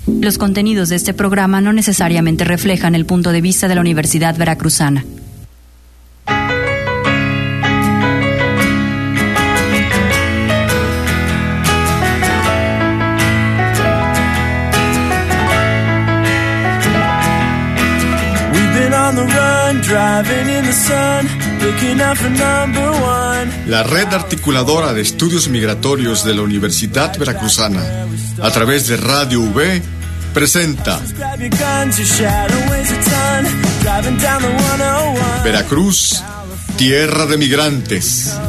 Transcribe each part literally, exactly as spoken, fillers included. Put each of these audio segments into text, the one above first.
Los contenidos de este programa no necesariamente reflejan el punto de vista de la Universidad Veracruzana. La Red Articuladora de Estudios Migratorios de la Universidad Veracruzana, a través de Radio V, presenta Veracruz, tierra de migrantes.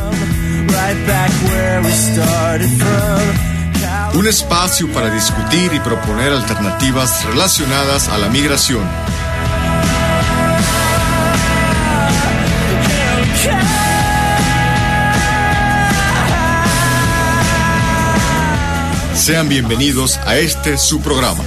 Un espacio para discutir y proponer alternativas relacionadas a la migración. Sean bienvenidos a este su programa.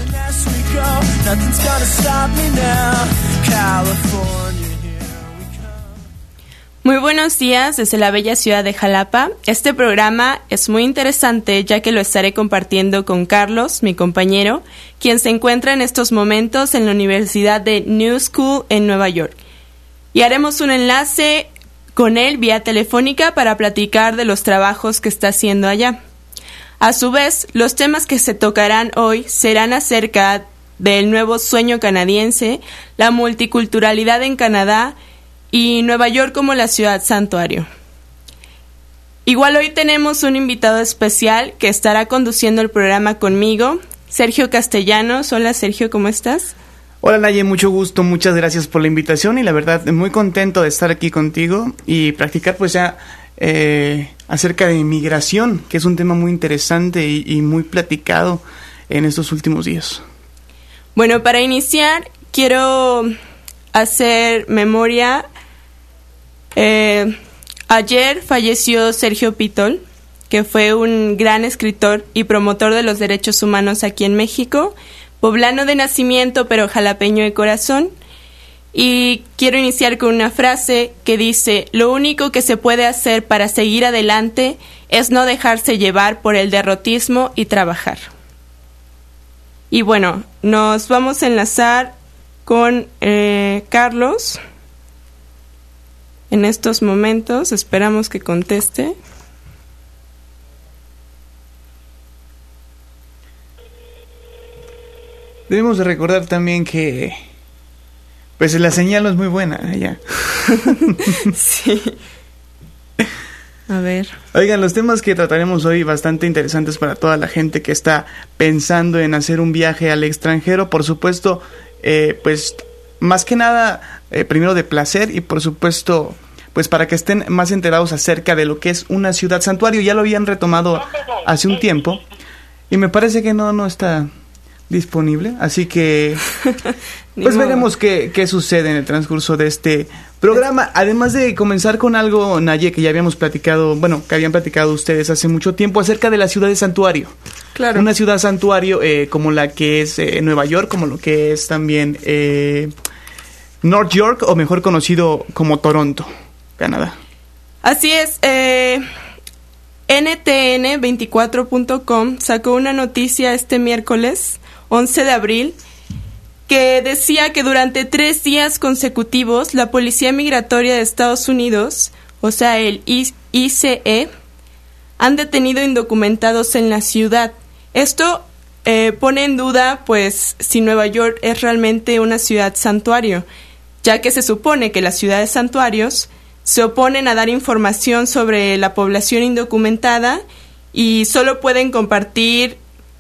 Muy buenos días desde la bella ciudad de Jalapa. Este programa es muy interesante ya que lo estaré compartiendo con Carlos, mi compañero, quien se encuentra en estos momentos en la Universidad de New School en Nueva York. Y haremos un enlace con él vía telefónica para platicar de los trabajos que está haciendo allá. A su vez, los temas que se tocarán hoy serán acerca del nuevo sueño canadiense, la multiculturalidad en Canadá y Nueva York como la ciudad santuario. Igual hoy tenemos un invitado especial que estará conduciendo el programa conmigo, Sergio Castellanos. Hola Sergio, ¿cómo estás? Hola Naye, mucho gusto, muchas gracias por la invitación y la verdad muy contento de estar aquí contigo y practicar pues ya eh, acerca de migración, que es un tema muy interesante y, y muy platicado en estos últimos días. Bueno, para iniciar quiero hacer memoria. Eh, ayer falleció Sergio Pitol, que fue un gran escritor y promotor de los derechos humanos aquí en México, poblano de nacimiento pero jalapeño de corazón. Y quiero iniciar con una frase que dice: lo único que se puede hacer para seguir adelante es no dejarse llevar por el derrotismo y trabajar. Y bueno, nos vamos a enlazar con eh, Carlos en estos momentos. Esperamos que conteste. Debemos de recordar también que pues la señal no es muy buena allá. Sí. A ver. Oigan, los temas que trataremos hoy bastante interesantes para toda la gente que está pensando en hacer un viaje al extranjero. Por supuesto, eh, pues más que nada, eh, primero de placer y por supuesto, pues para que estén más enterados acerca de lo que es una ciudad santuario. Ya lo habían retomado hace un tiempo y me parece que no, no está disponible, así que pues veremos qué, qué sucede en el transcurso de este programa. Además de comenzar con algo, Naye, que ya habíamos platicado, bueno, que habían platicado ustedes hace mucho tiempo acerca de la ciudad de santuario. Claro. Una ciudad santuario eh, como la que es eh, Nueva York, como lo que es también eh, North York, o mejor conocido como Toronto, Canadá. Así es. eh... N T N veinticuatro punto com sacó una noticia este miércoles once de abril que decía que durante tres días consecutivos la Policía Migratoria de Estados Unidos, o sea el I C E, han detenido indocumentados en la ciudad. Esto eh, pone en duda pues si Nueva York es realmente una ciudad santuario, ya que se supone que las ciudades santuarios se oponen a dar información sobre la población indocumentada y solo pueden compartir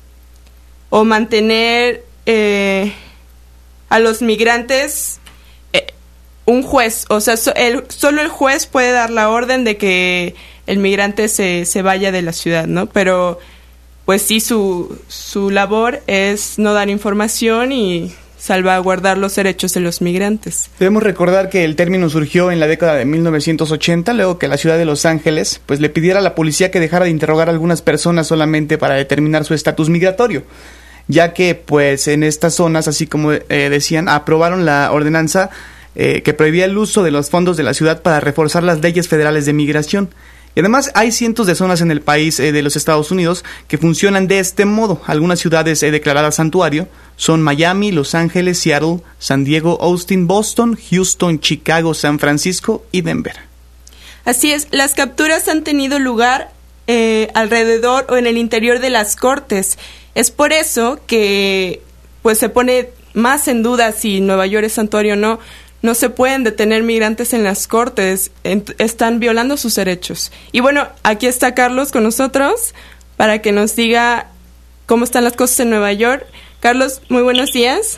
o mantener eh, a los migrantes eh, un juez. O sea, so, el, solo el juez puede dar la orden de que el migrante se, se vaya de la ciudad, ¿no? Pero pues sí, su, su labor es no dar información y salvaguardar los derechos de los migrantes. Debemos recordar que el término surgió en la década de mil novecientos ochenta, luego que la ciudad de Los Ángeles pues le pidiera a la policía que dejara de interrogar a algunas personas solamente para determinar su estatus migratorio, ya que pues en estas zonas, así como eh, decían, aprobaron la ordenanza eh, que prohibía el uso de los fondos de la ciudad para reforzar las leyes federales de migración. Y además hay cientos de zonas en el país eh, de los Estados Unidos que funcionan de este modo. Algunas ciudades eh, declaradas santuario son Miami, Los Ángeles, Seattle, San Diego, Austin, Boston, Houston, Chicago, San Francisco y Denver. Así es, las capturas han tenido lugar eh, alrededor o en el interior de las cortes. Es por eso que pues se pone más en duda si Nueva York es santuario o no. No se pueden detener migrantes en las cortes, ent- están violando sus derechos. Y bueno, aquí está Carlos con nosotros para que nos diga cómo están las cosas en Nueva York. Carlos, muy buenos días.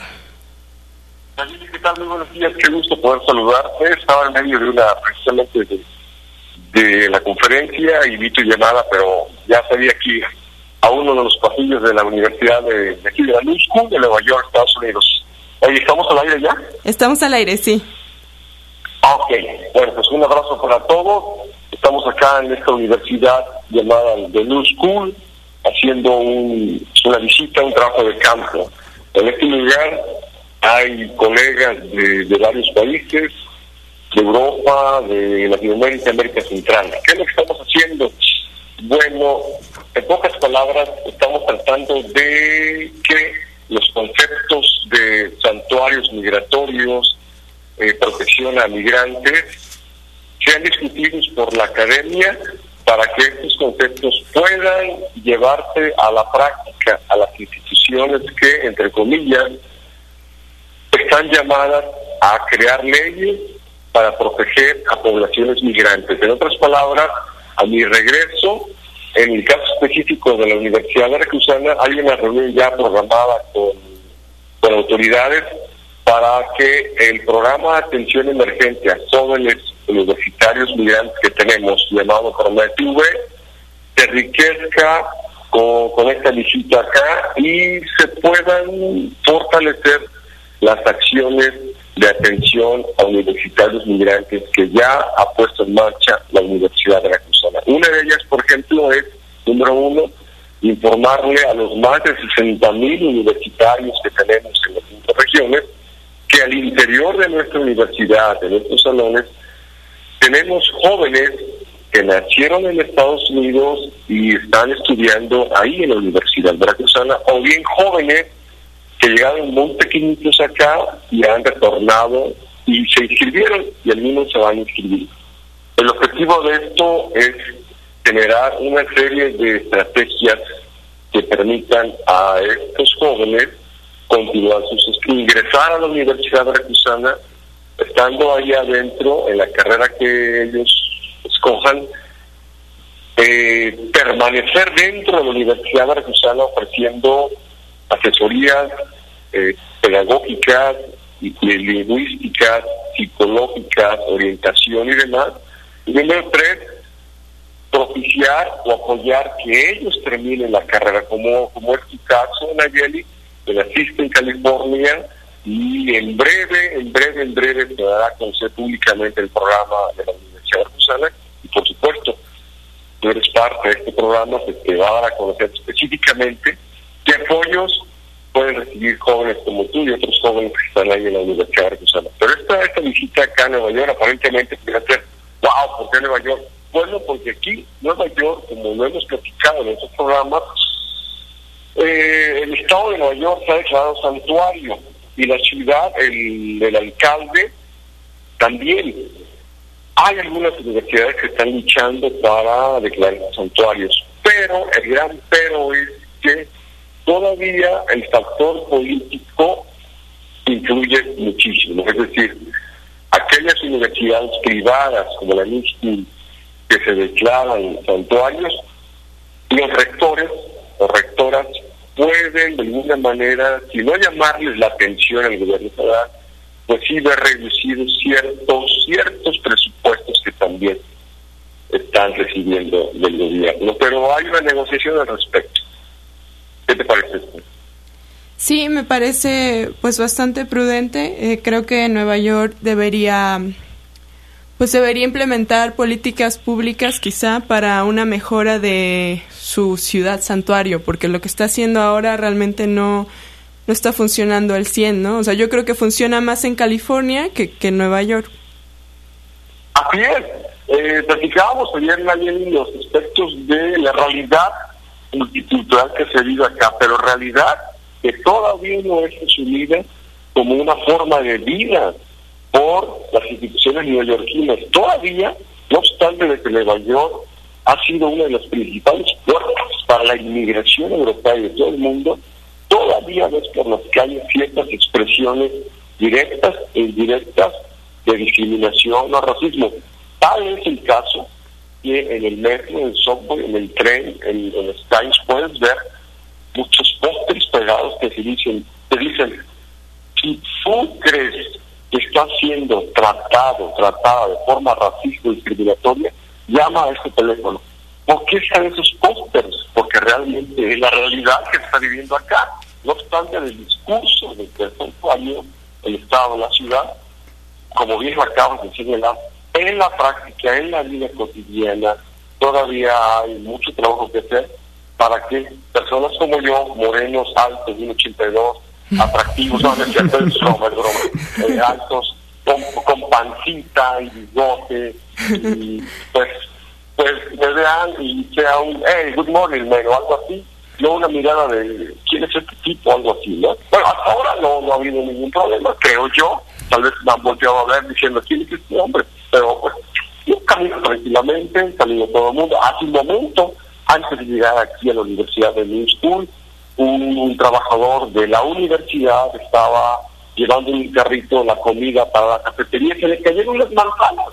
¿Qué tal? Muy buenos días, qué gusto poder saludarte. Estaba en medio de una, precisamente de, de la conferencia y vi tu llamada, pero ya salí aquí a uno de los pasillos de la Universidad de, de aquí de la New School de Nueva York, Estados Unidos. Oye, ¿estamos al aire ya? Estamos al aire, sí. Ok, bueno, pues un abrazo para todos. Estamos acá en esta universidad llamada The New School, haciendo un, una visita, un trabajo de campo. En este lugar hay colegas de, de varios países, de Europa, de Latinoamérica, América Central. ¿Qué es lo que estamos haciendo? Bueno, en pocas palabras, estamos tratando de que los conceptos de santuarios migratorios, eh, protección a migrantes, sean discutidos por la academia para que estos conceptos puedan llevarse a la práctica, a las instituciones que, entre comillas, están llamadas a crear leyes para proteger a poblaciones migrantes. En otras palabras, a mi regreso, en el caso específico de la Universidad Veracruzana, hay una reunión ya programada con, con autoridades para que el programa de atención emergente a jóvenes universitarios migrantes que tenemos, llamado PROMETV, se enriquezca con, con esta visita acá y se puedan fortalecer las acciones de atención a universitarios migrantes que ya ha puesto en marcha la Universidad Veracruzana. Una de ellas, por ejemplo, es, número uno, informarle a los más de sesenta mil universitarios que tenemos en las cinco regiones que al interior de nuestra universidad, de nuestros salones, tenemos jóvenes que nacieron en Estados Unidos y están estudiando ahí en la Universidad Veracruzana, o bien jóvenes que llegaron muy pequeñitos acá y han retornado y se inscribieron y al mismo se van a inscribir. El objetivo de esto es generar una serie de estrategias que permitan a estos jóvenes continuar sus estudios, ingresar a la Universidad Veracruzana, estando ahí adentro en la carrera que ellos escojan, eh, permanecer dentro de la Universidad Veracruzana ofreciendo asesorías eh, pedagógicas, y, y lingüísticas, psicológicas, orientación y demás. Y número tres, propiciar o apoyar que ellos terminen la carrera, como, como es tu caso, Nayeli, que naciste en California, y en breve, en breve, en breve se dará a conocer públicamente el programa de la Universidad Veracruzana, y por supuesto, tú eres parte de este programa, que te va a dar a conocer específicamente qué apoyos pueden recibir jóvenes como tú y otros jóvenes que están ahí en la Universidad Veracruzana. Pero esta, esta visita acá a Nueva York aparentemente puede ser, wow, ¿por qué Nueva York? Bueno, porque aquí, Nueva York, como lo hemos platicado en estos programas, eh, el estado de Nueva York se ha declarado santuario y la ciudad, el, el alcalde, también. Hay algunas universidades que están luchando para declarar santuarios, pero el gran pero es que todavía el factor político influye muchísimo. Es decir, aquellas universidades privadas como la New School que se declaran santuarios, los rectores o rectoras pueden de alguna manera, si no llamarles la atención al gobierno federal, pues sí ver reducidos ciertos, ciertos presupuestos que también están recibiendo del gobierno. Pero hay una negociación al respecto. ¿Qué te parece esto? Sí, me parece pues bastante prudente. Eh, creo que Nueva York debería pues debería implementar políticas públicas quizá para una mejora de su ciudad santuario, porque lo que está haciendo ahora realmente no no está funcionando al cien, ¿no? O sea, yo creo que funciona más en California que, que en Nueva York. Así es. eh, platicábamos ayer, Nayeli, los aspectos de la realidad multicultural que se vive acá, pero realidad que todavía no es asumida como una forma de vida por las instituciones neoyorquinas. Todavía, no obstante de que Nueva York ha sido una de las principales puertas para la inmigración europea y de todo el mundo, todavía ves por las calles ciertas expresiones directas e indirectas de discriminación o racismo. Tal es el caso que en el metro, en el subway, en el tren, en, en los Times puedes ver muchos pósteres pegados que se dicen, te dicen, si tú crees que estás siendo tratado, tratada de forma racista o discriminatoria, llama a este teléfono. ¿Por qué están esos pósteres? Porque realmente es la realidad que se está viviendo acá. No obstante del discurso del santuario, el Estado, la ciudad, como bien lo acabas de señalar, en la práctica, en la vida cotidiana, todavía hay mucho trabajo que hacer para que personas como yo, morenos, altos, de uno ochenta y dos, atractivos, no, no es cierto, es broma, es broma, eh, altos, con, con pancita y bigote, y pues, pues me vean y sea un, hey, good morning, man, o algo así, no una mirada de quién es este tipo, algo así, ¿no? Bueno, hasta ahora no, no ha habido ningún problema, creo yo, tal vez me han volteado a ver diciendo, ¿quién es este hombre? Pero pues, yo camino tranquilamente, camino todo el mundo. Hace un momento, antes de llegar aquí a la Universidad de New School, un, un trabajador de la universidad estaba llevando en un carrito la comida para la cafetería, se le cayeron las manzanas.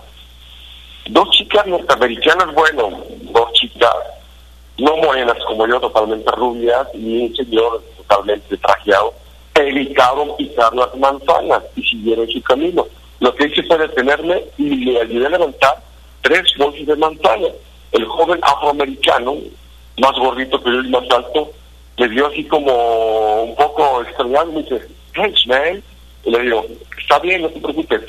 Dos chicas norteamericanas, bueno, dos chicas no morenas como yo, totalmente rubias, y un señor totalmente trajeado, evitaron pisar las manzanas y siguieron su camino. Lo que hice fue detenerme y le ayudé a levantar tres bolsas de manzana. El joven afroamericano, más gordito que yo y más alto, le dio así como un poco extrañado y me dice, thanks, man. Y le digo, está bien, no te preocupes.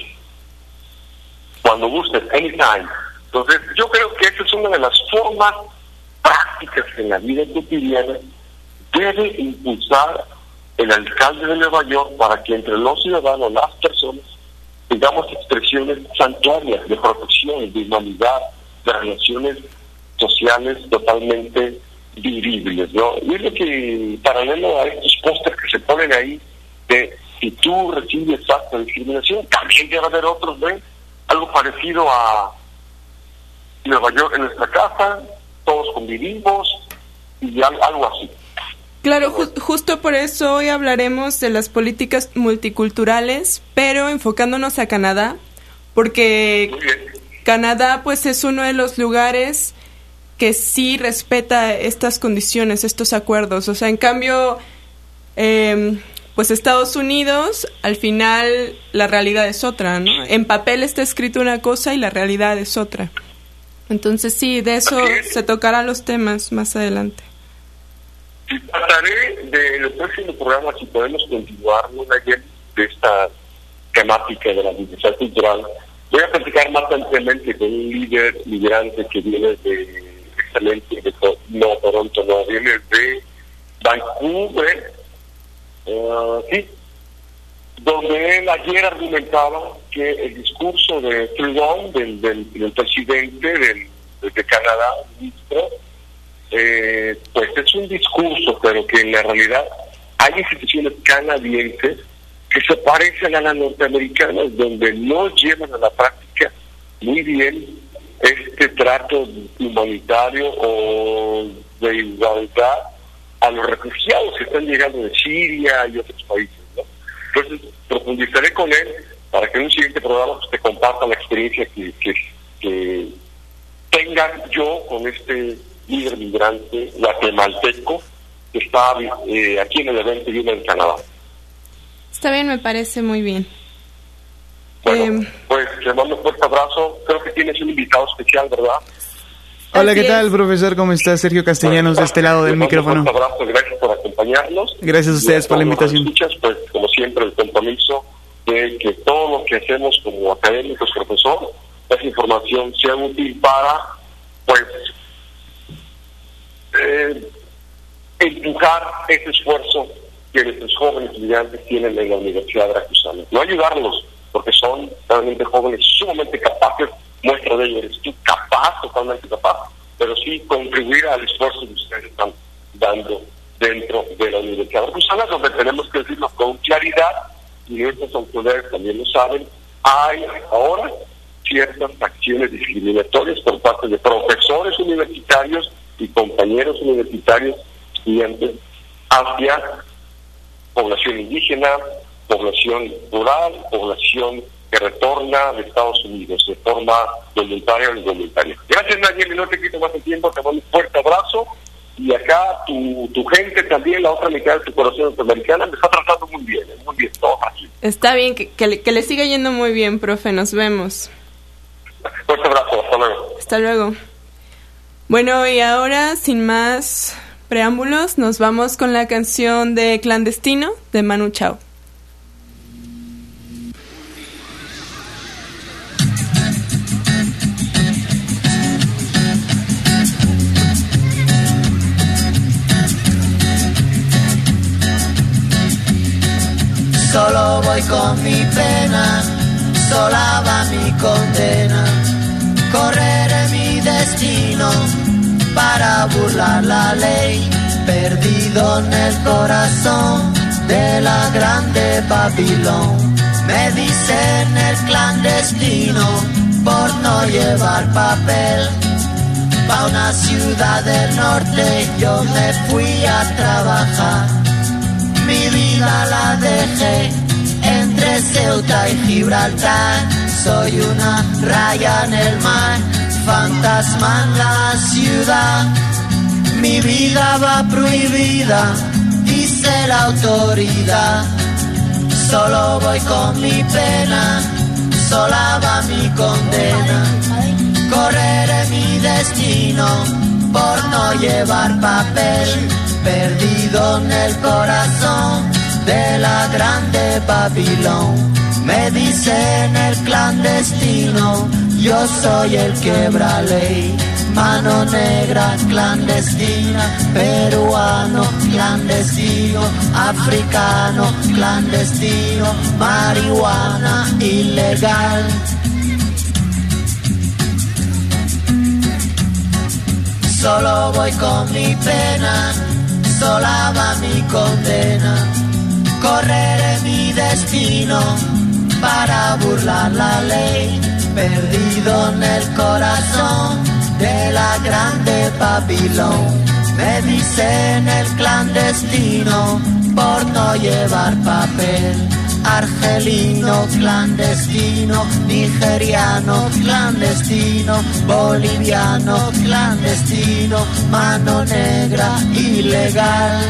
Cuando gustes, anytime. Entonces, yo creo que esa es una de las formas prácticas que en la vida cotidiana debe impulsar el alcalde de Nueva York para que entre los ciudadanos, las personas, tengamos expresiones santuarias de protección, de humanidad, de relaciones sociales totalmente vivibles, ¿no? Y es lo que, paralelo a estos pósters que se ponen ahí, de si tú recibes actos de discriminación, también debe haber otros, ¿ven? Algo parecido a Nueva York en nuestra casa, todos convivimos, y algo así. Claro, ju- justo por eso hoy hablaremos de las políticas multiculturales, pero enfocándonos a Canadá, porque Canadá pues es uno de los lugares que sí respeta estas condiciones, estos acuerdos. O sea, en cambio, eh, pues Estados Unidos, al final la realidad es otra, ¿no? En papel está escrito una cosa y la realidad es otra. Entonces sí, de eso se tocarán los temas más adelante. Trataré de en el próximo programa, si podemos continuar una de esta temática de la diversidad cultural. Voy a platicar más ampliamente con un líder migrante que viene de excelente, de, no, Toronto, no, viene de Vancouver, uh, sí, donde él ayer argumentaba que el discurso de Trudeau, del, del, del presidente del, de Canadá, ministro, Eh, pues es un discurso, pero que en la realidad hay instituciones canadienses que se parecen a las norteamericanas, donde no llevan a la práctica muy bien este trato humanitario o de igualdad a los refugiados que están llegando de Siria y otros países, ¿no? Entonces profundizaré con él para que en un siguiente programa pues, te comparta la experiencia que, que, que tenga yo con este líder migrante guatemalteco que está eh, aquí en el evento y viene en Canadá. Está bien, me parece muy bien. Bueno, eh, pues te mando un fuerte abrazo. Creo que tienes un invitado especial, ¿verdad? Hola, ¿qué tal, profesor? ¿Cómo estás? Sergio Castellanos, de este lado del micrófono. Un fuerte abrazo, gracias por acompañarnos. Gracias a ustedes por la invitación. Escuchas, pues, como siempre, el compromiso de que todo lo que hacemos como académicos, profesor, esa información sea útil para, pues, Eh, empujar ese esfuerzo que nuestros jóvenes estudiantes tienen en la Universidad Veracruzana. No ayudarlos, porque son realmente jóvenes sumamente capaces muestra de ello eres tú, capaz, totalmente capaz, pero sí contribuir al esfuerzo que ustedes están dando dentro de la Universidad Veracruzana, donde tenemos que decirlo con claridad, y nuestras autoridades también lo saben, hay ahora ciertas acciones discriminatorias por parte de profesores universitarios y compañeros universitarios, estudiantes, hacia población indígena, población rural, población que retorna de Estados Unidos de forma voluntaria o involuntaria. Gracias, Nayeli, no te quito más el tiempo, te mando un fuerte abrazo, y acá tu, tu gente también, la otra mitad de tu corazón norteamericana, me está tratando muy bien, muy bien, todo aquí. Está bien, que, que, le, que le siga yendo muy bien, profe, nos vemos. Fuerte abrazo, hasta luego. Hasta luego. Bueno, y ahora, sin más preámbulos, nos vamos con la canción de Clandestino de Manu Chao. Solo voy con mi pena, sola va mi condena. Correré mi destino para burlar la ley, perdido en el corazón de la grande Babilón. Me dicen el clandestino por no llevar papel. Pa' una ciudad del norte yo me fui a trabajar. Mi vida la dejé entre Ceuta y Gibraltar. Soy una raya en el mar, fantasma en la ciudad. Mi vida va prohibida, dice la autoridad. Solo voy con mi pena, sola va mi condena. Correré mi destino por no llevar papel, perdido en el corazón de la grande Babilón. Me dicen el clandestino, yo soy el quebra ley. Mano negra clandestina, peruano clandestino, africano clandestino, marihuana ilegal. Solo voy con mi pena, sola va mi condena. Correré mi destino para burlar la ley, perdido en el corazón de la grande Babilón. Me dicen el clandestino por no llevar papel. Argelino clandestino, nigeriano clandestino, boliviano clandestino, mano negra ilegal.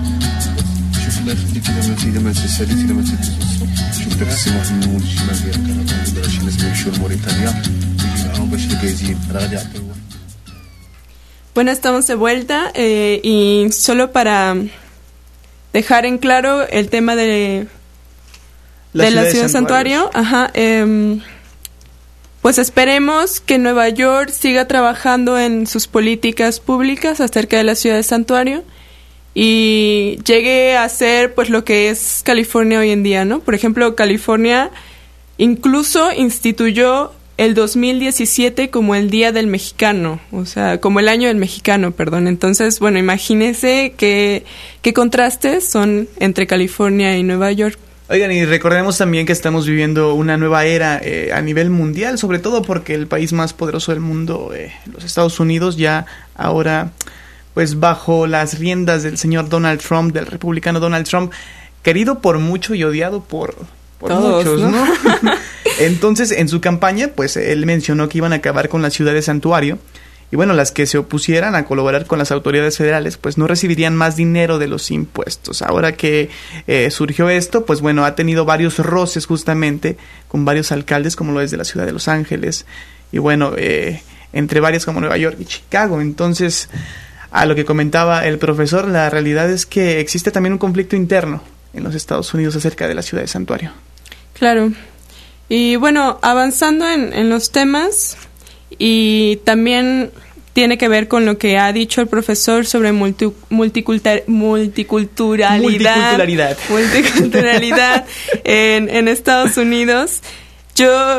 Bueno, estamos de vuelta eh, y solo para dejar en claro el tema de La de ciudad la de ciudad de santuario, ajá, eh, pues esperemos que Nueva York siga trabajando en sus políticas públicas acerca de la ciudad de santuario y llegue a ser pues lo que es California hoy en día, ¿no? Por ejemplo, California incluso instituyó el dos mil diecisiete como el Día del Mexicano, o sea, como el Año del Mexicano, perdón. Entonces, bueno, imagínense qué qué contrastes son entre California y Nueva York. Oigan, y recordemos también que estamos viviendo una nueva era eh, a nivel mundial, sobre todo porque el país más poderoso del mundo, eh, los Estados Unidos, ya ahora, pues bajo las riendas del señor Donald Trump, del republicano Donald Trump, querido por mucho y odiado por, por Todos, muchos, ¿no? ¿no? Entonces, en su campaña, pues él mencionó que iban a acabar con la ciudad de santuario. Y bueno, las que se opusieran a colaborar con las autoridades federales, pues no recibirían más dinero de los impuestos. Ahora que eh, surgió esto, pues bueno, ha tenido varios roces justamente con varios alcaldes, como lo es de la ciudad de Los Ángeles, y bueno, eh, entre varias como Nueva York y Chicago. Entonces, a lo que comentaba el profesor, la realidad es que existe también un conflicto interno en los Estados Unidos acerca de la ciudad de santuario. Claro. Y bueno, avanzando en, en los temas, y también tiene que ver con lo que ha dicho el profesor sobre multi, multicultur, multiculturalidad, multiculturalidad, multiculturalidad en, en Estados Unidos. Yo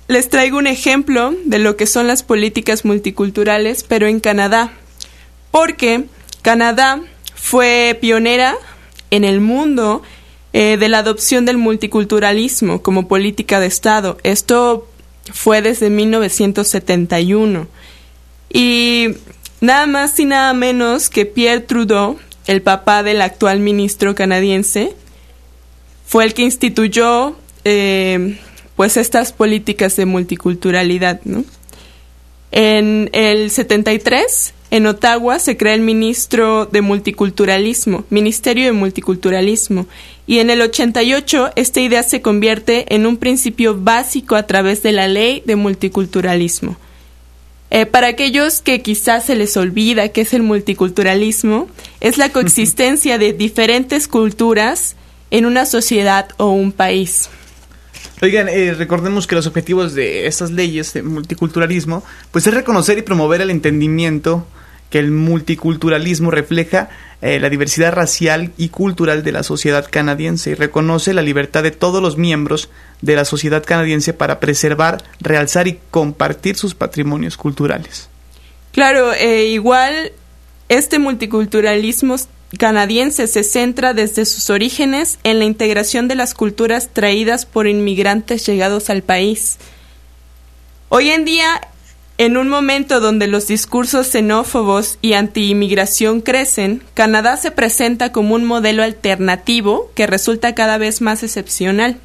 les traigo un ejemplo de lo que son las políticas multiculturales, pero en Canadá, porque Canadá fue pionera en el mundo eh, de la adopción del multiculturalismo como política de Estado. Esto fue desde mil novecientos setenta y uno. Y nada más y nada menos que Pierre Trudeau, el papá del actual ministro canadiense, fue el que instituyó eh, pues estas políticas de multiculturalidad, ¿no? En el setenta y tres, en Ottawa, se crea el Ministro de Multiculturalismo, Ministerio de Multiculturalismo, y en el ochenta y ocho esta idea se convierte en un principio básico a través de la Ley de Multiculturalismo. Eh, para aquellos que quizás se les olvida qué es el multiculturalismo, es la coexistencia de diferentes culturas en una sociedad o un país. Oigan, eh, recordemos que los objetivos de estas leyes de multiculturalismo pues es reconocer y promover el entendimiento que el multiculturalismo refleja eh, la diversidad racial y cultural de la sociedad canadiense y reconoce la libertad de todos los miembros de la sociedad canadiense para preservar, realzar y compartir sus patrimonios culturales. Claro, eh, igual este multiculturalismo canadiense se centra desde sus orígenes en la integración de las culturas traídas por inmigrantes llegados al país. Hoy en día, en un momento donde los discursos xenófobos y anti-inmigración crecen, Canadá se presenta como un modelo alternativo que resulta cada vez más excepcional.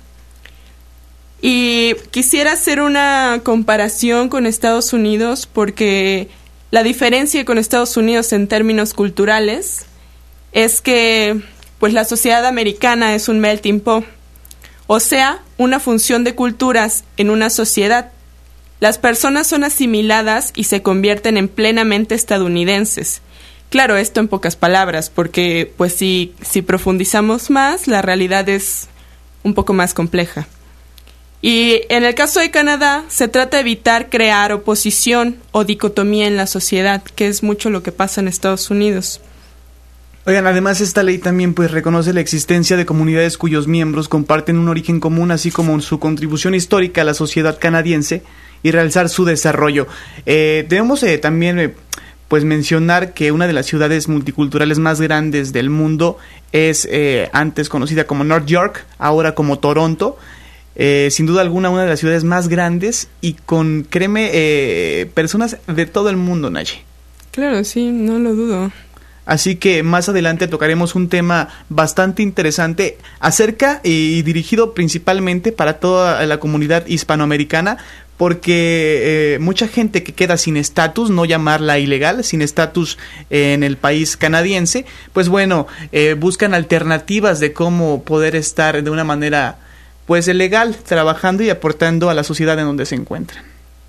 Y quisiera hacer una comparación con Estados Unidos porque la diferencia con Estados Unidos en términos culturales es que pues la sociedad americana es un melting pot, o sea, una función de culturas en una sociedad. Las personas son asimiladas y se convierten en plenamente estadounidenses. Claro, esto en pocas palabras, porque pues si, si profundizamos más, la realidad es un poco más compleja. Y en el caso de Canadá, se trata de evitar crear oposición o dicotomía en la sociedad, que es mucho lo que pasa en Estados Unidos. Oigan, además esta ley también pues reconoce la existencia de comunidades cuyos miembros comparten un origen común, así como su contribución histórica a la sociedad canadiense y realzar su desarrollo. Eh, debemos eh, también eh, pues mencionar que una de las ciudades multiculturales más grandes del mundo es eh, antes conocida como North York, ahora como Toronto. Eh, sin duda alguna una de las ciudades más grandes y con, créeme, eh, personas de todo el mundo, Naye. Claro, sí, no lo dudo. Así que más adelante tocaremos un tema bastante interesante acerca y dirigido principalmente para toda la comunidad hispanoamericana, porque eh, mucha gente que queda sin estatus, no llamarla ilegal, sin estatus en el país canadiense, pues bueno, eh, buscan alternativas de cómo poder estar de una manera pues legal, trabajando y aportando a la sociedad en donde se encuentran.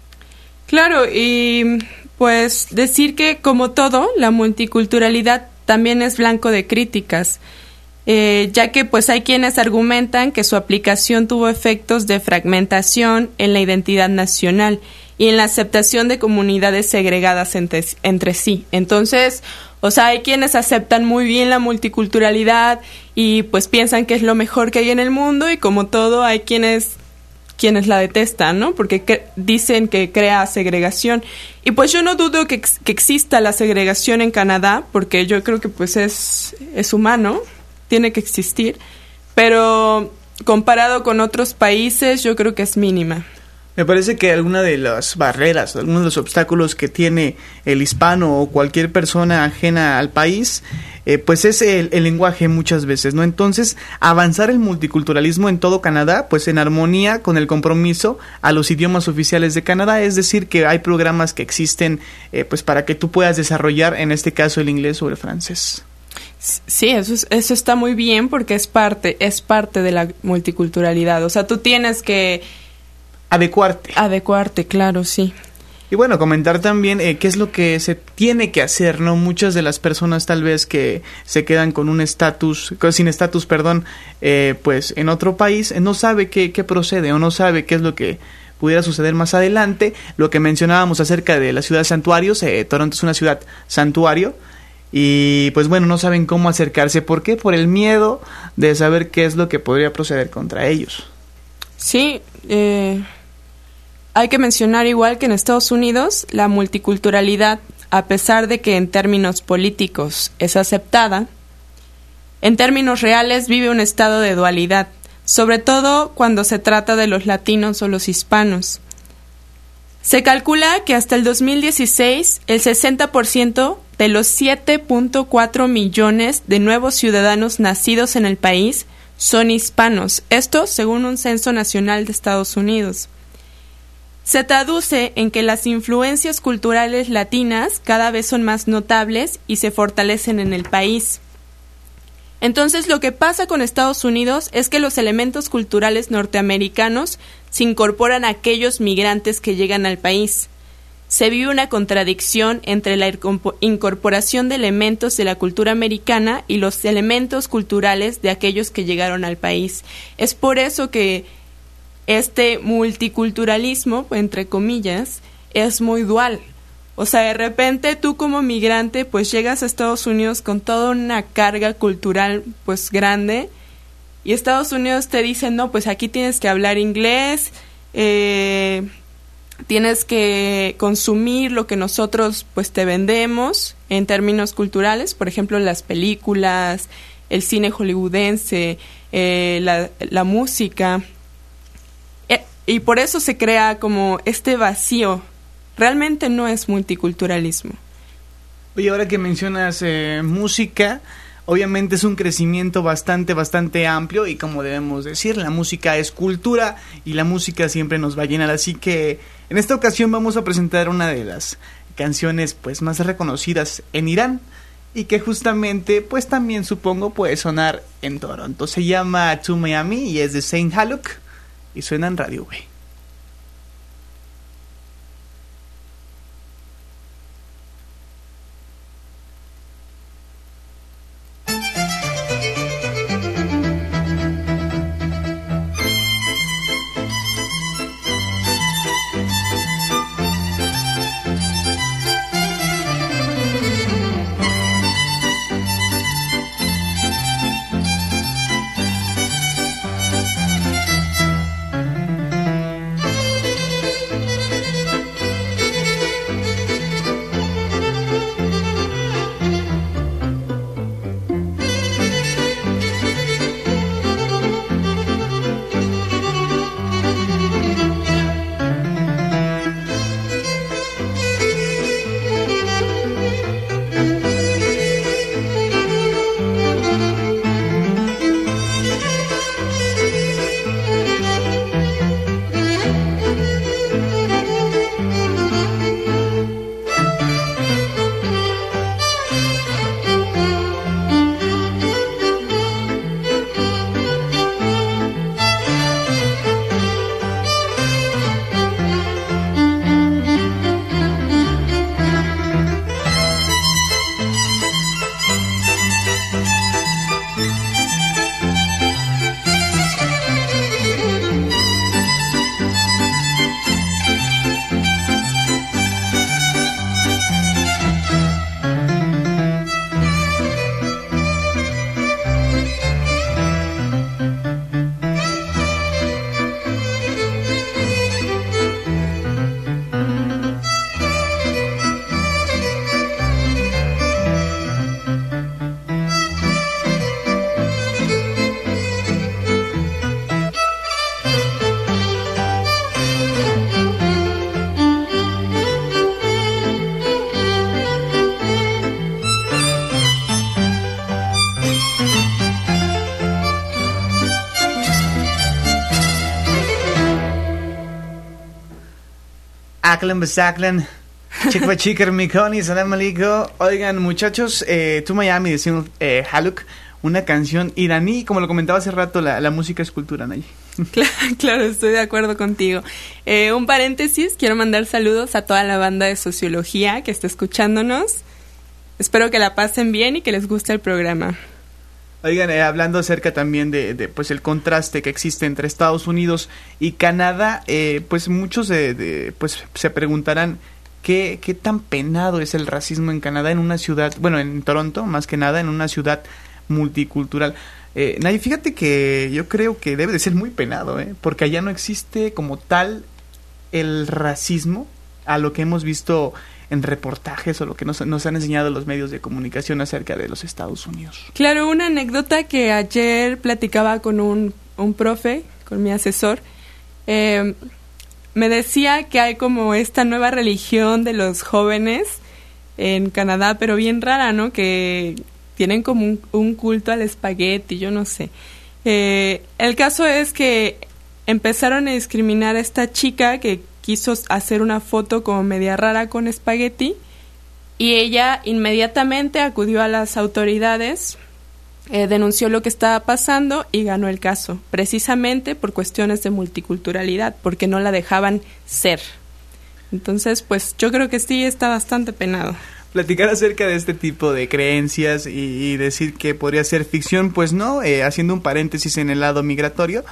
Claro, y pues decir que como todo, la multiculturalidad también es blanco de críticas, eh, ya que pues hay quienes argumentan que su aplicación tuvo efectos de fragmentación en la identidad nacional y en la aceptación de comunidades segregadas entre, entre sí. Entonces, o sea, hay quienes aceptan muy bien la multiculturalidad y pues piensan que es lo mejor que hay en el mundo, y como todo hay quienes quienes la detestan, ¿no? Porque cre- dicen que crea segregación. Y pues yo no dudo que, ex- que exista la segregación en Canadá, porque yo creo que pues es, es humano, tiene que existir, pero comparado con otros países yo creo que es mínima. Me parece que alguna de las barreras, algunos de los obstáculos que tiene el hispano o cualquier persona ajena al país, eh, pues es el, el lenguaje muchas veces, ¿no? Entonces, avanzar el multiculturalismo en todo Canadá, pues en armonía con el compromiso a los idiomas oficiales de Canadá, es decir, que hay programas que existen eh, pues para que tú puedas desarrollar, en este caso, el inglés o el francés. Sí, eso, es, eso está muy bien porque es parte, es parte de la multiculturalidad. O sea, tú tienes que adecuarte. Adecuarte, claro, sí. Y bueno, comentar también eh, qué es lo que se tiene que hacer, ¿no? Muchas de las personas tal vez que se quedan con un estatus, sin estatus, perdón, eh, pues en otro país, eh, no sabe qué, qué procede o no sabe qué es lo que pudiera suceder más adelante. Lo que mencionábamos acerca de la ciudad de santuarios, eh, Toronto es una ciudad santuario, y pues bueno, no saben cómo acercarse. ¿Por qué? Por el miedo de saber qué es lo que podría proceder contra ellos. Sí, eh... hay que mencionar igual que en Estados Unidos la multiculturalidad, a pesar de que en términos políticos es aceptada, en términos reales vive un estado de dualidad, sobre todo cuando se trata de los latinos o los hispanos. Se calcula que hasta el dos mil dieciséis el sesenta por ciento de los siete punto cuatro millones de nuevos ciudadanos nacidos en el país son hispanos, esto según un censo nacional de Estados Unidos. Se traduce en que las influencias culturales latinas cada vez son más notables y se fortalecen en el país. Entonces, lo que pasa con Estados Unidos es que los elementos culturales norteamericanos se incorporan a aquellos migrantes que llegan al país. Se vive una contradicción entre la incorporación de elementos de la cultura americana y los elementos culturales de aquellos que llegaron al país. Es por eso que este multiculturalismo, entre comillas, es muy dual. O sea, de repente tú como migrante pues llegas a Estados Unidos con toda una carga cultural pues grande y Estados Unidos te dice, no, pues aquí tienes que hablar inglés, eh, tienes que consumir lo que nosotros pues te vendemos en términos culturales, por ejemplo las películas, el cine hollywoodense, eh, la, la música, eh, y por eso se crea como este vacío. Realmente no es multiculturalismo. Oye, ahora que mencionas eh, música, obviamente es un crecimiento bastante, bastante amplio y como debemos decir, la música es cultura y la música siempre nos va a llenar. Así que en esta ocasión vamos a presentar una de las canciones pues más reconocidas en Irán y que justamente pues también supongo puede sonar en Toronto. Se llama To Miami y es de Saint Haluk y suena en Radio V. Aklan Besaklan, Chikwa Chikar Mikoni, Salam Aleikum. Oigan, muchachos, eh, To Miami, decimos eh, Haluk, una canción iraní, como lo comentaba hace rato, la, la música es cultura, Nay. Claro, claro, estoy de acuerdo contigo. Eh, un paréntesis, quiero mandar saludos a toda la banda de Sociología que está escuchándonos. Espero que la pasen bien y que les guste el programa. Oigan, eh, hablando acerca también de, de pues el contraste que existe entre Estados Unidos y Canadá, eh, pues muchos de, de, pues se preguntarán qué, qué tan penado es el racismo en Canadá, en una ciudad, bueno, en Toronto más que nada, en una ciudad multicultural. Eh, Nay, fíjate que yo creo que debe de ser muy penado, ¿eh? Porque allá no existe como tal el racismo a lo que hemos visto en reportajes o lo que nos, nos han enseñado los medios de comunicación acerca de los Estados Unidos? Claro, una anécdota que ayer platicaba con un, un profe, con mi asesor, eh, me decía que hay como esta nueva religión de los jóvenes en Canadá, pero bien rara, ¿no? Que tienen como un, un culto al espagueti, yo no sé. Eh, el caso es que empezaron a discriminar a esta chica que quiso hacer una foto como media rara con espagueti y ella inmediatamente acudió a las autoridades, eh, denunció lo que estaba pasando y ganó el caso, precisamente por cuestiones de multiculturalidad, porque no la dejaban ser. Entonces, pues yo creo que sí está bastante penado. Platicar acerca de este tipo de creencias y, y decir que podría ser ficción, pues no, eh, haciendo un paréntesis en el lado migratorio,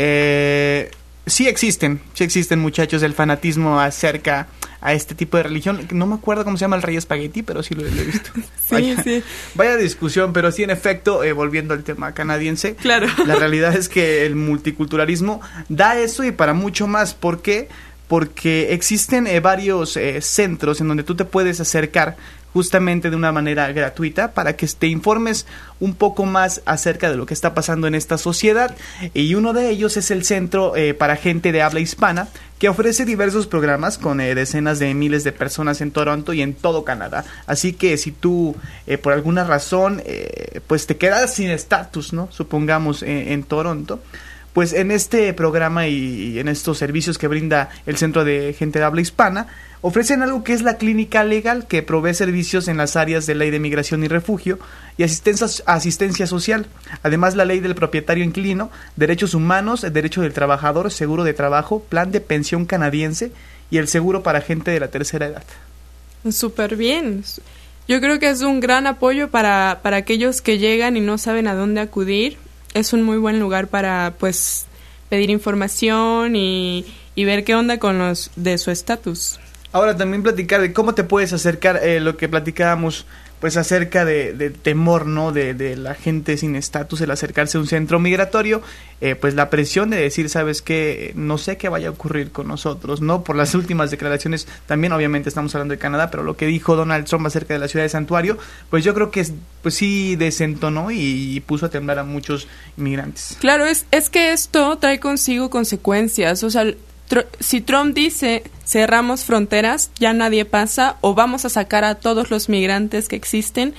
eh... Sí existen, sí existen, muchachos, el fanatismo acerca a este tipo de religión. No me acuerdo cómo se llama el rey espagueti, pero sí lo, lo he visto. Sí, vaya, sí. Vaya discusión, pero sí, en efecto, eh, volviendo al tema canadiense, claro. La realidad es que el multiculturalismo da eso y para mucho más. ¿Por qué? Porque existen eh, varios eh, centros en donde tú te puedes acercar justamente de una manera gratuita para que te informes un poco más acerca de lo que está pasando en esta sociedad, y uno de ellos es el Centro eh, para Gente de Habla Hispana, que ofrece diversos programas con eh, decenas de miles de personas en Toronto y en todo Canadá. Así que si tú eh, por alguna razón eh, pues te quedas sin estatus, ¿no? Supongamos eh, en Toronto, pues en este programa y, y en estos servicios que brinda el Centro de Gente de Habla Hispana, ofrecen algo que es la clínica legal, que provee servicios en las áreas de ley de migración y refugio y asistencia, asistencia social. Además, la ley del propietario inquilino, derechos humanos, derecho del trabajador, seguro de trabajo, plan de pensión canadiense y el seguro para gente de la tercera edad. Súper bien. Yo creo que es un gran apoyo para, para aquellos que llegan y no saben a dónde acudir. Es un muy buen lugar para, pues, pedir información y, y ver qué onda con los de su estatus. Ahora también platicar de cómo te puedes acercar, eh, lo que platicábamos, pues acerca de, de temor, ¿no? De, de la gente sin estatus, el acercarse a un centro migratorio, eh, pues la presión de decir, ¿sabes qué? No sé qué vaya a ocurrir con nosotros, ¿no? Por las últimas declaraciones, también obviamente estamos hablando de Canadá, pero lo que dijo Donald Trump acerca de la ciudad de Santuario, pues yo creo que pues sí desentonó y, y puso a temblar a muchos inmigrantes. Claro, es, es que esto trae consigo consecuencias, o sea, tr- si Trump dice cerramos fronteras, ya nadie pasa o vamos a sacar a todos los migrantes que existen,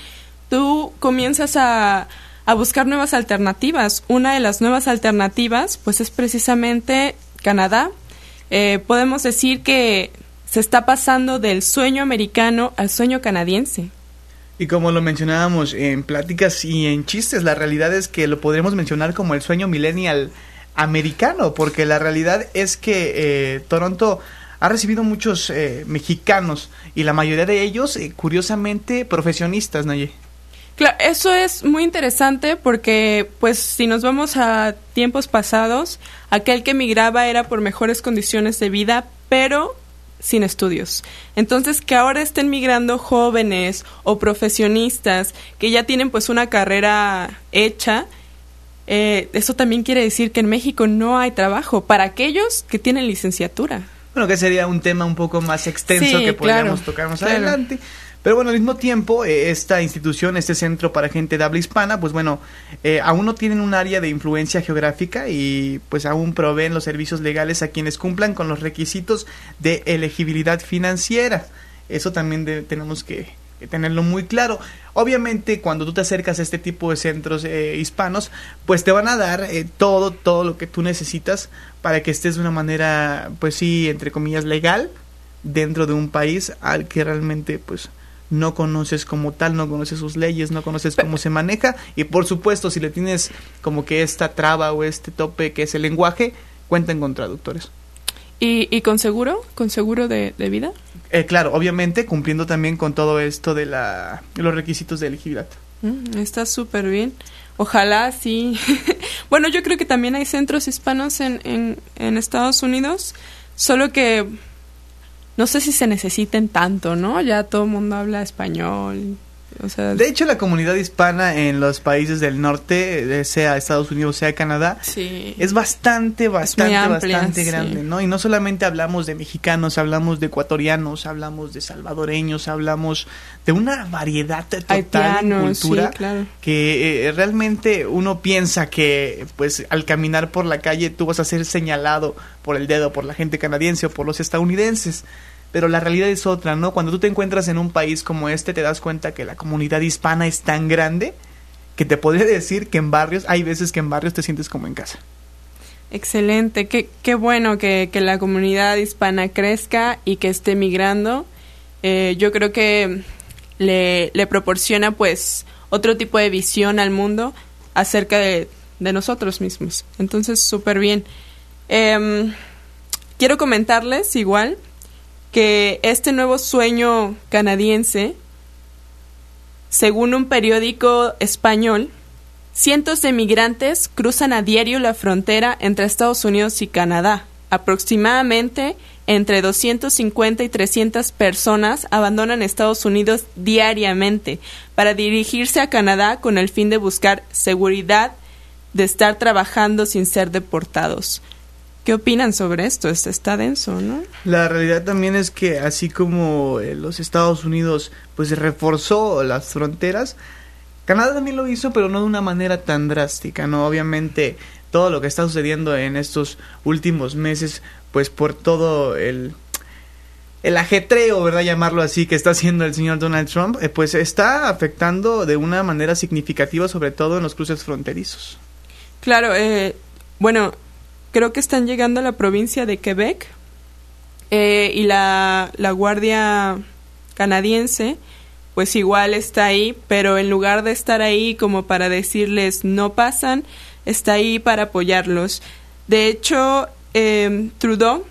tú comienzas a, a buscar nuevas alternativas. Una de las nuevas alternativas pues es precisamente Canadá. Eh, podemos decir que se está pasando del sueño americano al sueño canadiense. Y como lo mencionábamos en pláticas y en chistes, la realidad es que lo podremos mencionar como el sueño millennial americano, porque la realidad es que eh, Toronto ha recibido muchos eh, mexicanos y la mayoría de ellos, eh, curiosamente, profesionistas, Naye. Claro, eso es muy interesante porque, pues, si nos vamos a tiempos pasados, aquel que migraba era por mejores condiciones de vida, pero sin estudios. Entonces, que ahora estén migrando jóvenes o profesionistas que ya tienen, pues, una carrera hecha, eh, eso también quiere decir que en México no hay trabajo para aquellos que tienen licenciatura. Bueno, que sería un tema un poco más extenso sí, que podríamos claro, tocar más claro. adelante. Pero bueno, al mismo tiempo, eh, esta institución, este Centro para Gente de Habla Hispana, pues bueno, eh, aún no tienen un área de influencia geográfica y pues aún proveen los servicios legales a quienes cumplan con los requisitos de elegibilidad financiera. Eso también de, tenemos que, que tenerlo muy claro. Obviamente, cuando tú te acercas a este tipo de centros eh, hispanos, pues te van a dar eh, todo, todo lo que tú necesitas para que estés de una manera, pues sí, entre comillas, legal, dentro de un país al que realmente, pues, no conoces como tal, no conoces sus leyes, no conoces cómo se maneja, y por supuesto, si le tienes como que esta traba o este tope que es el lenguaje, cuenten con traductores. ¿Y, y con seguro? ¿Con seguro de, de vida? Eh, claro, obviamente cumpliendo también con todo esto de la de los requisitos de elegibilidad. Mm, está súper bien. Ojalá sí. Bueno, yo creo que también hay centros hispanos en, en, en Estados Unidos, solo que no sé si se necesiten tanto, ¿no? Ya todo el mundo habla español. O sea, de hecho, la comunidad hispana en los países del norte, sea Estados Unidos, sea Canadá, sí, es bastante, bastante, es muy amplia, bastante sí. grande, ¿no? Y no solamente hablamos de mexicanos, hablamos de ecuatorianos, hablamos de salvadoreños, hablamos de una variedad total haitianos, de cultura, sí, claro. que eh, realmente uno piensa que, pues, al caminar por la calle tú vas a ser señalado por el dedo por la gente canadiense o por los estadounidenses. Pero la realidad es otra, ¿no? Cuando tú te encuentras en un país como este, te das cuenta que la comunidad hispana es tan grande que te podría decir que en barrios, hay veces que en barrios te sientes como en casa. Excelente, qué, qué bueno que, que la comunidad hispana crezca y que esté migrando. Eh, yo creo que le, le proporciona, pues, otro tipo de visión al mundo acerca de, de nosotros mismos. Entonces, súper bien. Eh, quiero comentarles igual que este nuevo sueño canadiense, según un periódico español, cientos de migrantes cruzan a diario la frontera entre Estados Unidos y Canadá. Aproximadamente entre doscientas cincuenta y trescientas personas abandonan Estados Unidos diariamente para dirigirse a Canadá con el fin de buscar seguridad de estar trabajando sin ser deportados. ¿Qué opinan sobre esto? Está denso, ¿no? La realidad también es que así como eh, los Estados Unidos pues reforzó las fronteras, Canadá también lo hizo, pero no de una manera tan drástica, ¿no? Obviamente todo lo que está sucediendo en estos últimos meses, pues por todo el el ajetreo, ¿verdad? Llamarlo así, que está haciendo el señor Donald Trump, eh, pues está afectando de una manera significativa, sobre todo en los cruces fronterizos. Claro, eh, bueno, creo que están llegando a la provincia de Quebec eh, y la, la Guardia canadiense pues igual está ahí, pero en lugar de estar ahí como para decirles no pasan, está ahí para apoyarlos. De hecho, eh, Trudeau,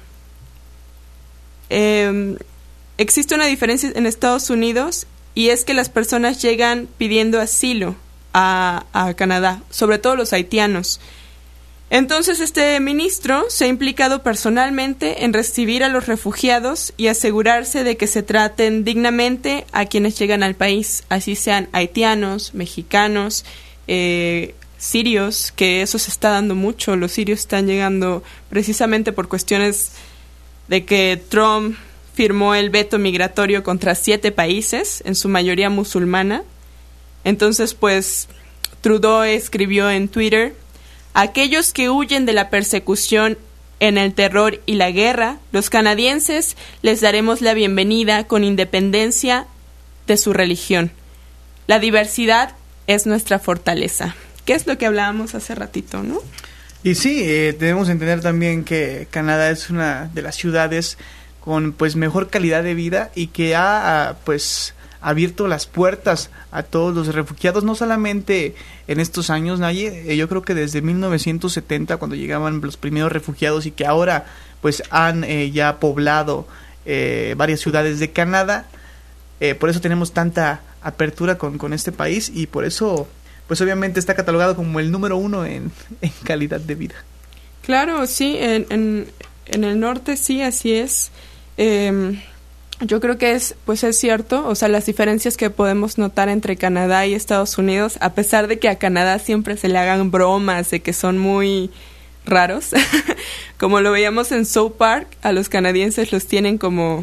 eh, existe una diferencia en Estados Unidos y es que las personas llegan pidiendo asilo a, a Canadá, sobre todo los haitianos. Entonces este ministro se ha implicado personalmente en recibir a los refugiados y asegurarse de que se traten dignamente a quienes llegan al país, así sean haitianos, mexicanos, eh, sirios, que eso se está dando mucho. Los sirios están llegando precisamente por cuestiones de que Trump firmó el veto migratorio contra siete países, en su mayoría musulmana. Entonces, pues, Trudeau escribió en Twitter: aquellos que huyen de la persecución en el terror y la guerra, los canadienses les daremos la bienvenida con independencia de su religión. La diversidad es nuestra fortaleza. ¿Qué es lo que hablábamos hace ratito, no? Y sí, eh, debemos entender también que Canadá es una de las ciudades con pues mejor calidad de vida y que ha pues abierto las puertas a todos los refugiados, no solamente en estos años, Naye, eh, yo creo que desde mil novecientos setenta, cuando llegaban los primeros refugiados y que ahora pues han eh, ya poblado eh, varias ciudades de Canadá, eh, por eso tenemos tanta apertura con, con este país y por eso pues obviamente está catalogado como el número uno en, en calidad de vida. Claro, sí, en, en, en el norte sí, así es. Eh, yo creo que es, pues es cierto, o sea, las diferencias que podemos notar entre Canadá y Estados Unidos, a pesar de que a Canadá siempre se le hagan bromas de que son muy raros, como lo veíamos en South Park, a los canadienses los tienen como,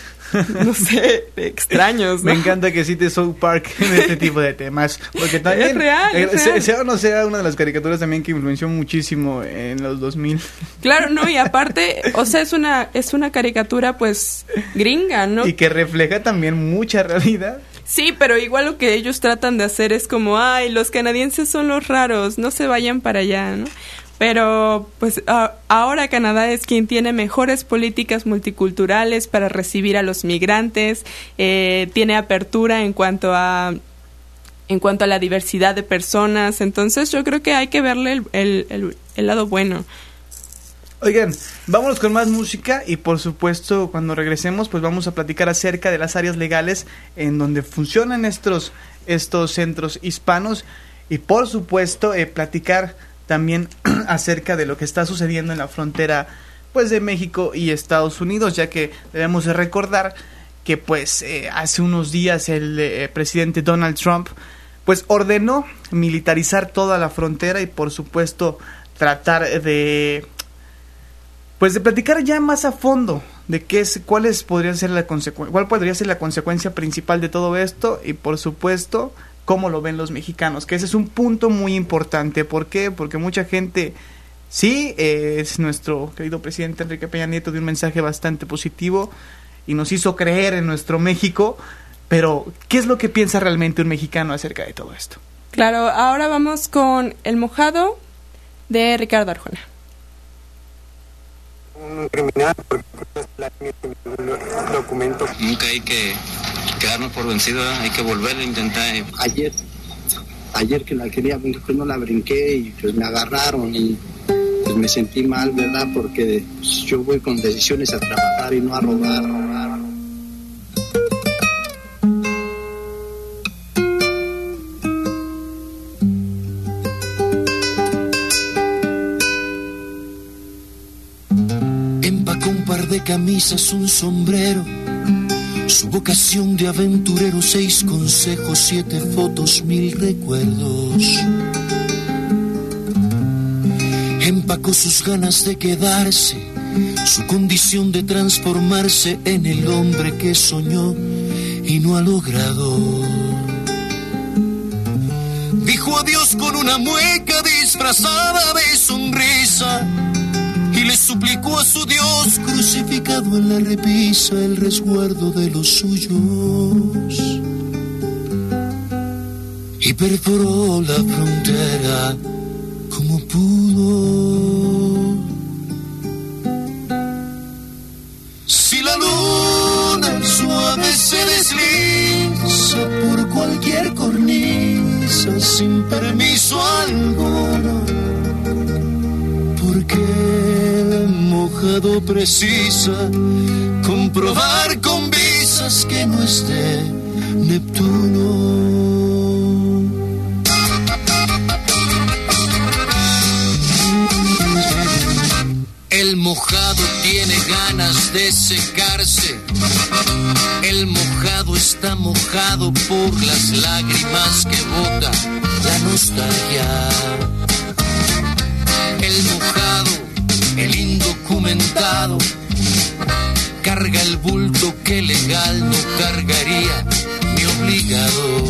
no sé, extraños, ¿no? Me encanta que cites South Park en este tipo de temas, porque también es real, eh, es real. Sea o no sea una de las caricaturas también que influenció muchísimo en los dos mil. Claro, no, y aparte, o sea, es una es una caricatura pues gringa, ¿no? Y que refleja también mucha realidad. Sí, pero igual lo que ellos tratan de hacer es como, ay, los canadienses son los raros, no se vayan para allá, ¿no? Pero pues uh, ahora Canadá es quien tiene mejores políticas multiculturales para recibir a los migrantes, eh, tiene apertura en cuanto a en cuanto a la diversidad de personas, entonces yo creo que hay que verle el, el, el, el lado bueno. Oigan, vámonos con más música y por supuesto cuando regresemos pues vamos a platicar acerca de las áreas legales en donde funcionan estos, estos centros hispanos y por supuesto eh, platicar también acerca de lo que está sucediendo en la frontera pues de México y Estados Unidos, ya que debemos de recordar que pues eh, hace unos días el eh, presidente Donald Trump pues ordenó militarizar toda la frontera y por supuesto tratar de pues de platicar ya más a fondo de qué es, cuáles podrían ser la consecu- cuál podría ser la consecuencia principal de todo esto y por supuesto cómo lo ven los mexicanos, que ese es un punto muy importante. ¿Por qué? Porque mucha gente sí, eh, es nuestro querido presidente Enrique Peña Nieto dio un mensaje bastante positivo y nos hizo creer en nuestro México, pero ¿qué es lo que piensa realmente un mexicano acerca de todo esto? Claro, ahora vamos con El Mojado de Ricardo Arjona. Un criminal porque el documento. Nunca hay que quedarnos por vencido, ¿eh? Hay que volver a intentar. Ayer, ayer que la quería brincar, no la brinqué y pues me agarraron y pues me sentí mal, ¿verdad? Porque pues, yo voy con decisiones a trabajar y no a robar, robar. De camisas, un sombrero, su vocación de aventurero, seis consejos, siete fotos, mil recuerdos. Empacó sus ganas de quedarse, su condición de transformarse en el hombre que soñó y no ha logrado. Dijo adiós con una mueca disfrazada de sonrisa y le suplicó a su Dios crucificado en la repisa el resguardo de los suyos. Y perforó la frontera como pudo. Si la luna suave se desliza por cualquier cornisa sin permiso alguno, porque el mojado precisa comprobar con visas que no es de Neptuno. El mojado tiene ganas de secarse, el mojado está mojado por las lágrimas que bota la nostalgia. El mojado, el indocumentado, carga el bulto que legal no cargaría ni obligado.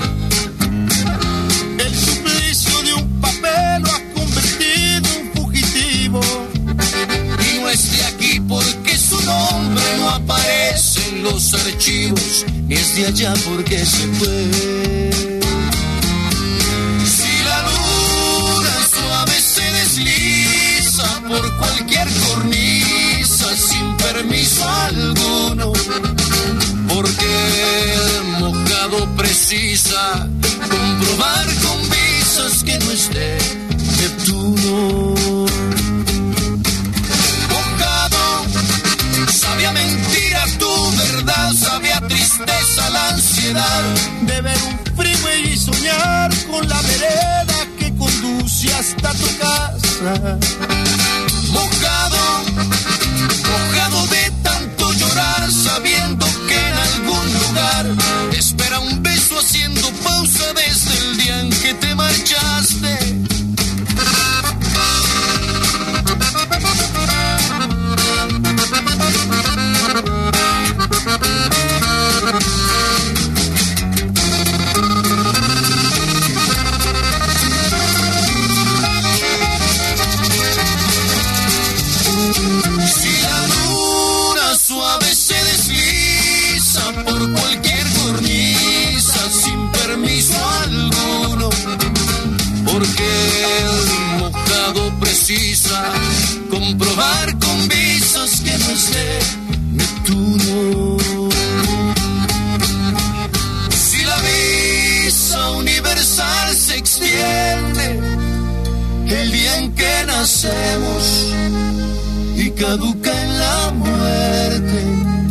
El suplicio de un papel lo ha convertido en fugitivo y no es de aquí porque su nombre no aparece en los archivos, ni es de allá porque se fue. Si la luna suave se desliza por cualquier cornisa sin permiso alguno, porque el mojado precisa comprobar con visas que no es de Neptuno. Mojado, sabe a mentira tu verdad, sabe a tristeza la ansiedad de ver un freeway y soñar con la vereda que conduce hasta tu casa. Mojado, mojado de tanto llorar, sabiendo que en algún lugar te espera un beso haciendo pausa desde el día en que te marchaste. Si la luna suave se desliza por cualquier cornisa sin permiso alguno, porque el mojado precisa comprobar con visas que no es de Neptuno. Si la visa universal se extiende el día en que nacemos y caduca en la muerte,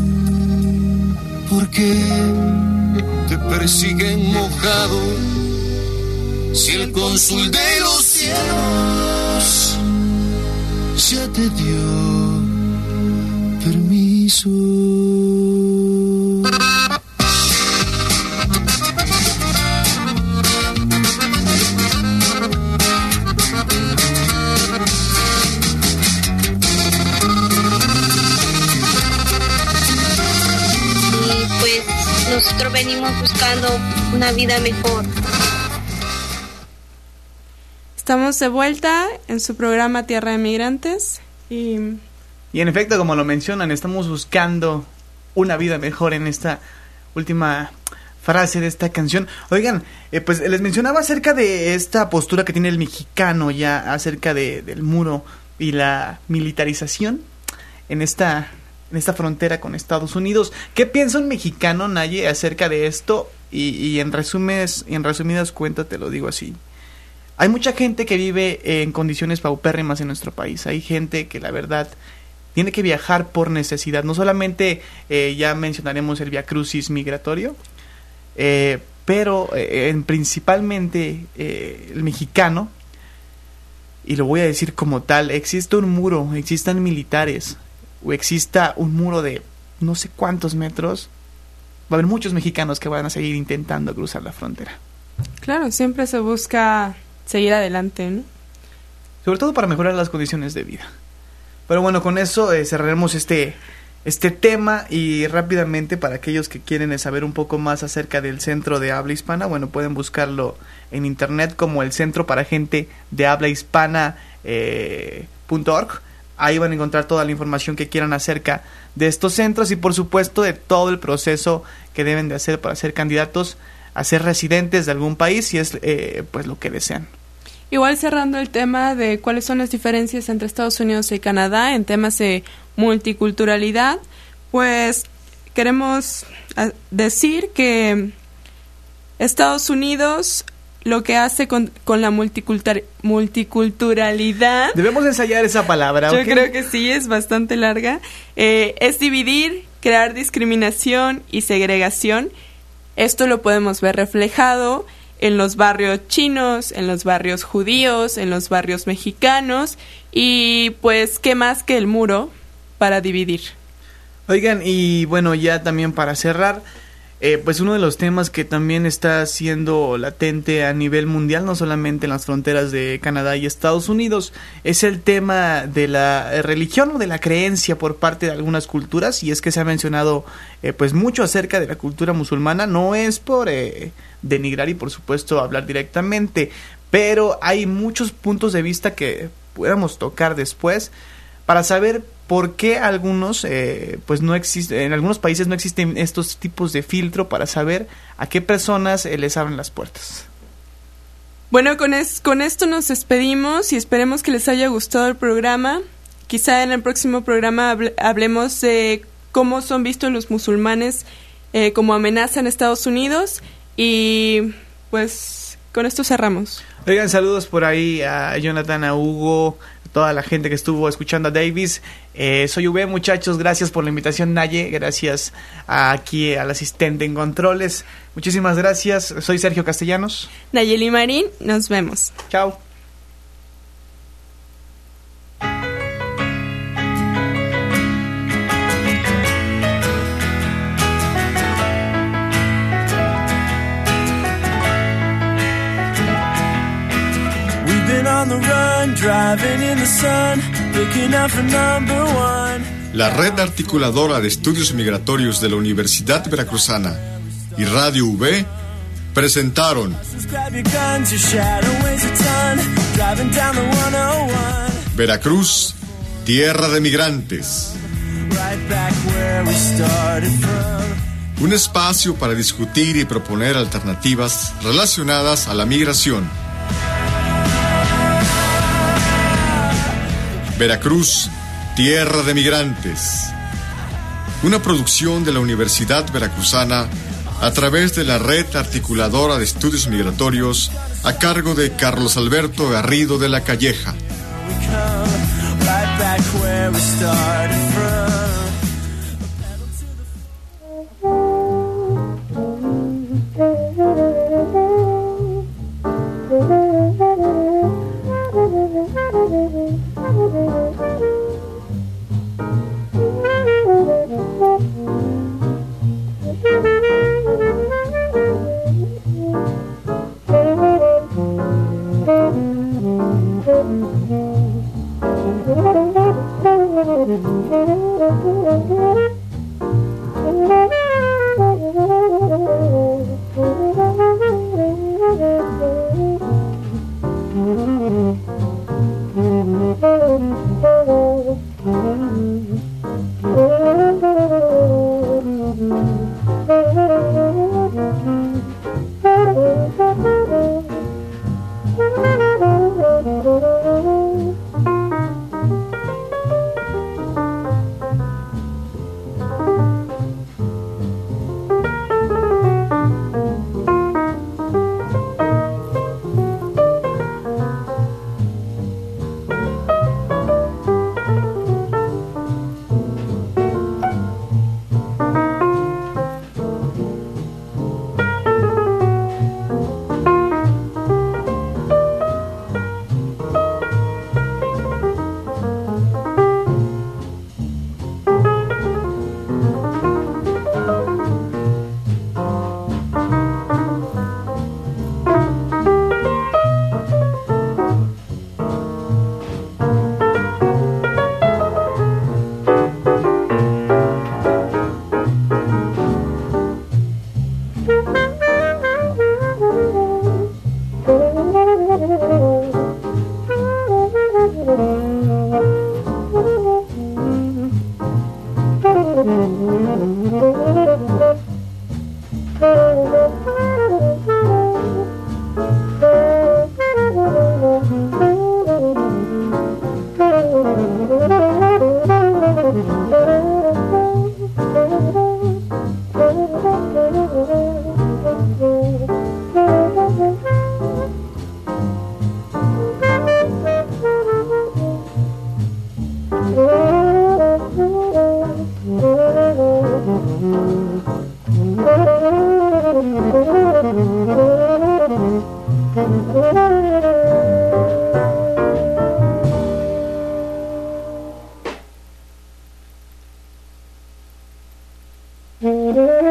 porque te persiguen mojado si el cónsul de los cielos ya te dio permiso. venimos buscando una vida mejor. Estamos de vuelta en su programa Tierra de Migrantes y... Y en efecto, como lo mencionan, estamos buscando una vida mejor en esta última frase de esta canción. Oigan, eh, pues les mencionaba acerca de esta postura que tiene el mexicano ya acerca de, del muro y la militarización en esta, en esta frontera con Estados Unidos. ¿Qué piensa un mexicano, Naye, acerca de esto? Y, y en resumes, y en resumidas cuentas te lo digo así. Hay mucha gente que vive en condiciones paupérrimas en nuestro país. Hay gente que la verdad tiene que viajar por necesidad. No solamente eh, ya mencionaremos el viacrucis migratorio, eh, pero eh, en principalmente eh, el mexicano, y lo voy a decir como tal, existe un muro, existan militares, o exista un muro de no sé cuántos metros, va a haber muchos mexicanos que van a seguir intentando cruzar la frontera. Claro, siempre se busca seguir adelante, ¿no? Sobre todo para mejorar las condiciones de vida. Pero bueno, con eso eh, cerraremos este, este tema y rápidamente para aquellos que quieren saber un poco más acerca del Centro de Habla Hispana, bueno, pueden buscarlo en internet como el Centro para Gente de Habla Hispana eh, punto org. Ahí van a encontrar toda la información que quieran acerca de estos centros y por supuesto de todo el proceso que deben de hacer para ser candidatos a ser residentes de algún país si es eh, pues lo que desean. Igual cerrando el tema de cuáles son las diferencias entre Estados Unidos y Canadá en temas de multiculturalidad, pues queremos decir que Estados Unidos lo que hace con, con la multicultur- multiculturalidad... Debemos ensayar esa palabra, Yo ¿ok? creo que sí, es bastante larga. Eh, es dividir, crear discriminación y segregación. Esto lo podemos ver reflejado en los barrios chinos, en los barrios judíos, en los barrios mexicanos y pues qué más que el muro para dividir. Oigan, y bueno, ya también para cerrar, eh, pues uno de los temas que también está siendo latente a nivel mundial, no solamente en las fronteras de Canadá y Estados Unidos, es el tema de la religión o de la creencia por parte de algunas culturas, y es que se ha mencionado eh, pues mucho acerca de la cultura musulmana. No es por eh, denigrar y por supuesto hablar directamente, pero hay muchos puntos de vista que podamos tocar después para saber por qué algunos eh, pues no existe, en algunos países no existen estos tipos de filtro para saber a qué personas eh, les abren las puertas. Bueno, con, es, con esto nos despedimos y esperemos que les haya gustado el programa. Quizá en el próximo programa hable, hablemos de cómo son vistos los musulmanes eh, como amenaza en Estados Unidos y pues con esto cerramos. Oigan, saludos por ahí a Jonathan, a Hugo, a toda la gente que estuvo escuchando a Davis. Eh, soy V, muchachos, gracias por la invitación, Naye, gracias a, aquí al asistente en controles. Muchísimas gracias, soy Sergio Castellanos. Nayeli Marín, nos vemos. Chao. La Red Articuladora de Estudios Migratorios de la Universidad Veracruzana y Radio V presentaron Veracruz, Tierra de Migrantes. Un espacio para discutir y proponer alternativas relacionadas a la migración. Veracruz, Tierra de Migrantes. Una producción de la Universidad Veracruzana a través de la Red Articuladora de Estudios Migratorios a cargo de Carlos Alberto Garrido de la Calleja. Thank you. Mm-hmm.